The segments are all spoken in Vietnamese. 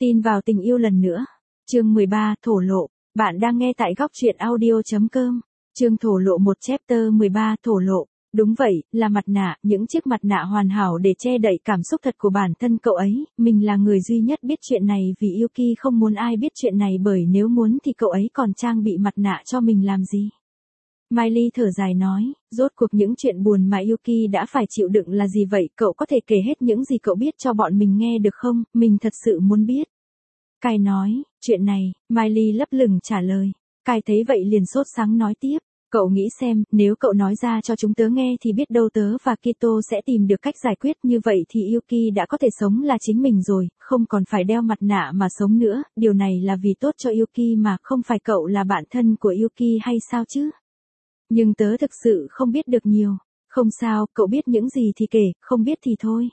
Tin vào tình yêu lần nữa. Chương 13, thổ lộ. Bạn đang nghe tại góc truyện audio.com. Chương thổ lộ 1 chapter 13, thổ lộ. Đúng vậy, là mặt nạ, những chiếc mặt nạ hoàn hảo để che đậy cảm xúc thật của bản thân cậu ấy. Mình là người duy nhất biết chuyện này vì Yuki không muốn ai biết chuyện này, bởi nếu muốn thì cậu ấy còn trang bị mặt nạ cho mình làm gì. Miley thở dài nói, rốt cuộc những chuyện buồn mà Yuki đã phải chịu đựng là gì vậy, cậu có thể kể hết những gì cậu biết cho bọn mình nghe được không, mình thật sự muốn biết. Kai nói, chuyện này, Miley lấp lửng trả lời. Kai thấy vậy liền sốt sắng nói tiếp, cậu nghĩ xem, nếu cậu nói ra cho chúng tớ nghe thì biết đâu tớ và Kito sẽ tìm được cách giải quyết, như vậy thì Yuki đã có thể sống là chính mình rồi, không còn phải đeo mặt nạ mà sống nữa, điều này là vì tốt cho Yuki mà, không phải cậu là bạn thân của Yuki hay sao chứ? Nhưng tớ thực sự không biết được nhiều. Không sao, cậu biết những gì thì kể, không biết thì thôi.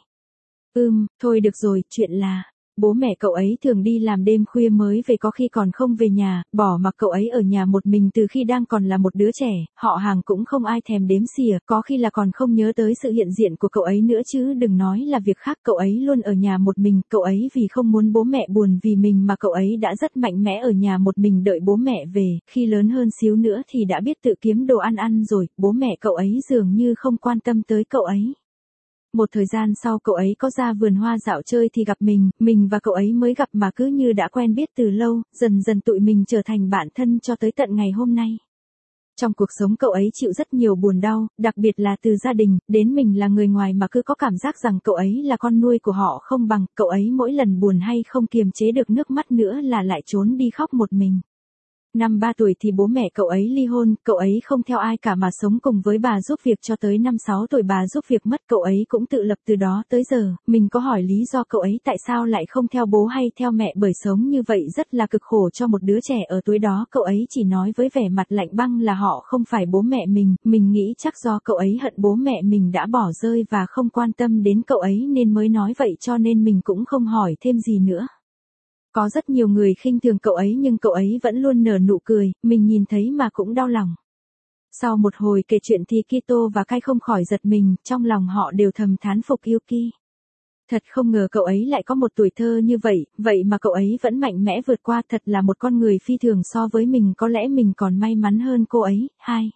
Thôi được rồi, chuyện là bố mẹ cậu ấy thường đi làm đêm khuya mới về, có khi còn không về nhà, bỏ mặc cậu ấy ở nhà một mình từ khi đang còn là một đứa trẻ, họ hàng cũng không ai thèm đếm xỉa, có khi là còn không nhớ tới sự hiện diện của cậu ấy nữa chứ đừng nói là việc khác, cậu ấy luôn ở nhà một mình, cậu ấy vì không muốn bố mẹ buồn vì mình mà cậu ấy đã rất mạnh mẽ ở nhà một mình đợi bố mẹ về, khi lớn hơn xíu nữa thì đã biết tự kiếm đồ ăn rồi, bố mẹ cậu ấy dường như không quan tâm tới cậu ấy. Một thời gian sau cậu ấy có ra vườn hoa dạo chơi thì gặp mình và cậu ấy mới gặp mà cứ như đã quen biết từ lâu, dần dần tụi mình trở thành bạn thân cho tới tận ngày hôm nay. Trong cuộc sống cậu ấy chịu rất nhiều buồn đau, đặc biệt là từ gia đình, đến mình là người ngoài mà cứ có cảm giác rằng cậu ấy là con nuôi của họ không bằng, cậu ấy mỗi lần buồn hay không kiềm chế được nước mắt nữa là lại trốn đi khóc một mình. Năm 3 tuổi thì bố mẹ cậu ấy ly hôn, cậu ấy không theo ai cả mà sống cùng với bà giúp việc cho tới năm 6 tuổi bà giúp việc mất, cậu ấy cũng tự lập từ đó tới giờ, mình có hỏi lý do cậu ấy tại sao lại không theo bố hay theo mẹ, bởi sống như vậy rất là cực khổ cho một đứa trẻ ở tuổi đó, cậu ấy chỉ nói với vẻ mặt lạnh băng là họ không phải bố mẹ mình nghĩ chắc do cậu ấy hận bố mẹ mình đã bỏ rơi và không quan tâm đến cậu ấy nên mới nói vậy, cho nên mình cũng không hỏi thêm gì nữa. Có rất nhiều người khinh thường cậu ấy nhưng cậu ấy vẫn luôn nở nụ cười, mình nhìn thấy mà cũng đau lòng. Sau một hồi kể chuyện thì Kito và Kai không khỏi giật mình, trong lòng họ đều thầm thán phục Yuki. Thật không ngờ cậu ấy lại có một tuổi thơ như vậy, vậy mà cậu ấy vẫn mạnh mẽ vượt qua, thật là một con người phi thường so với mình, có lẽ mình còn may mắn hơn cô ấy.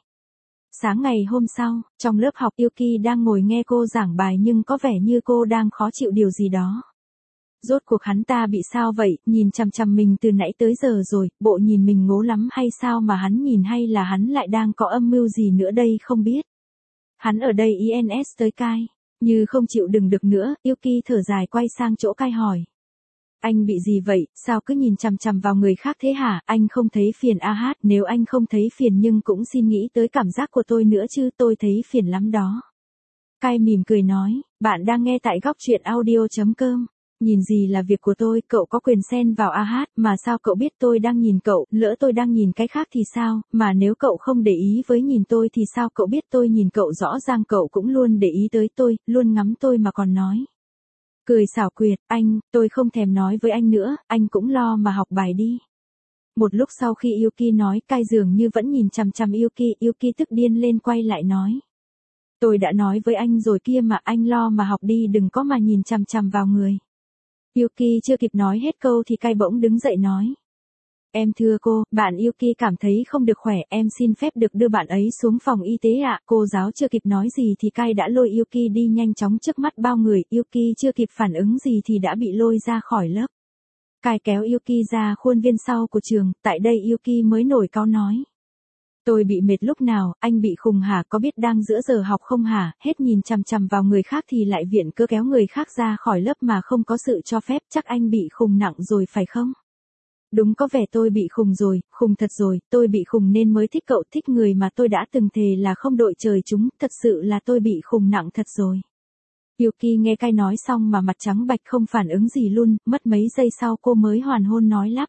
Sáng ngày hôm sau, trong lớp học Yuki đang ngồi nghe cô giảng bài nhưng có vẻ như cô đang khó chịu điều gì đó. Rốt cuộc hắn ta bị sao vậy, nhìn chằm chằm mình từ nãy tới giờ rồi, bộ nhìn mình ngố lắm hay sao mà hắn nhìn, hay là hắn lại đang có âm mưu gì nữa đây không biết. Hắn ở đây INS tới Kai, như không chịu đựng được nữa, Yuki thở dài quay sang chỗ Kai hỏi. Anh bị gì vậy, sao cứ nhìn chằm chằm vào người khác thế hả, anh không thấy phiền nếu anh không thấy phiền nhưng cũng xin nghĩ tới cảm giác của tôi nữa chứ, tôi thấy phiền lắm đó. Kai mỉm cười nói, bạn đang nghe tại góc truyện audio.com. Nhìn gì là việc của tôi, cậu có quyền xen vào mà sao cậu biết tôi đang nhìn cậu, lỡ tôi đang nhìn cái khác thì sao, mà nếu cậu không để ý với nhìn tôi thì sao cậu biết tôi nhìn cậu, rõ ràng cậu cũng luôn để ý tới tôi, luôn ngắm tôi mà còn nói. Cười xảo quyệt, tôi không thèm nói với anh nữa, anh cũng lo mà học bài đi. Một lúc sau khi Yuki nói, Kai dường như vẫn nhìn chằm chằm Yuki tức điên lên quay lại nói. Tôi đã nói với anh rồi kia mà, anh lo mà học đi, đừng có mà nhìn chằm chằm vào người. Yuki chưa kịp nói hết câu thì Kai bỗng đứng dậy nói. Em thưa cô, bạn Yuki cảm thấy không được khỏe, em xin phép được đưa bạn ấy xuống phòng y tế ạ. Cô giáo chưa kịp nói gì thì Kai đã lôi Yuki đi nhanh chóng trước mắt bao người, Yuki chưa kịp phản ứng gì thì đã bị lôi ra khỏi lớp. Kai kéo Yuki ra khuôn viên sau của trường, tại đây Yuki mới nổi cáu nói. Tôi bị mệt lúc nào, anh bị khùng hả, có biết đang giữa giờ học không hả, hết nhìn chằm chằm vào người khác thì lại viện cớ kéo người khác ra khỏi lớp mà không có sự cho phép, chắc anh bị khùng nặng rồi phải không? Đúng, có vẻ tôi bị khùng rồi, khùng thật rồi, tôi bị khùng nên mới thích cậu, thích người mà tôi đã từng thề là không đội trời chúng, thật sự là tôi bị khùng nặng thật rồi. Yuki nghe Kai nói xong mà mặt trắng bạch không phản ứng gì luôn, mất mấy giây sau cô mới hoàn hôn nói lắp.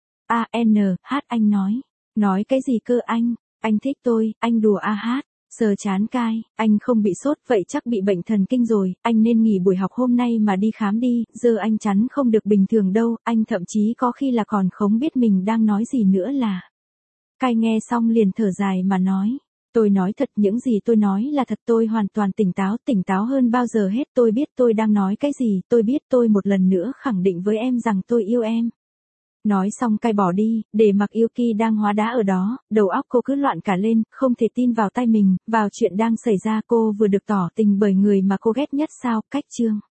Anh nói. Nói cái gì cơ anh thích tôi, anh đùa sờ chán Kai, anh không bị sốt vậy chắc bị bệnh thần kinh rồi, anh nên nghỉ buổi học hôm nay mà đi khám đi, giờ anh chắn không được bình thường đâu, anh thậm chí có khi là còn không biết mình đang nói gì nữa là. Kai nghe xong liền thở dài mà nói, Tôi nói thật, những gì tôi nói là thật, tôi hoàn toàn tỉnh táo hơn bao giờ hết, tôi biết tôi đang nói cái gì, tôi biết tôi một lần nữa khẳng định với em rằng tôi yêu em. Nói xong cay bỏ đi, để mặc Yuki đang hóa đá ở đó, đầu óc cô cứ loạn cả lên, không thể tin vào tay mình, vào chuyện đang xảy ra. Cô vừa được tỏ tình bởi người mà cô ghét nhất sao, Cách Trương.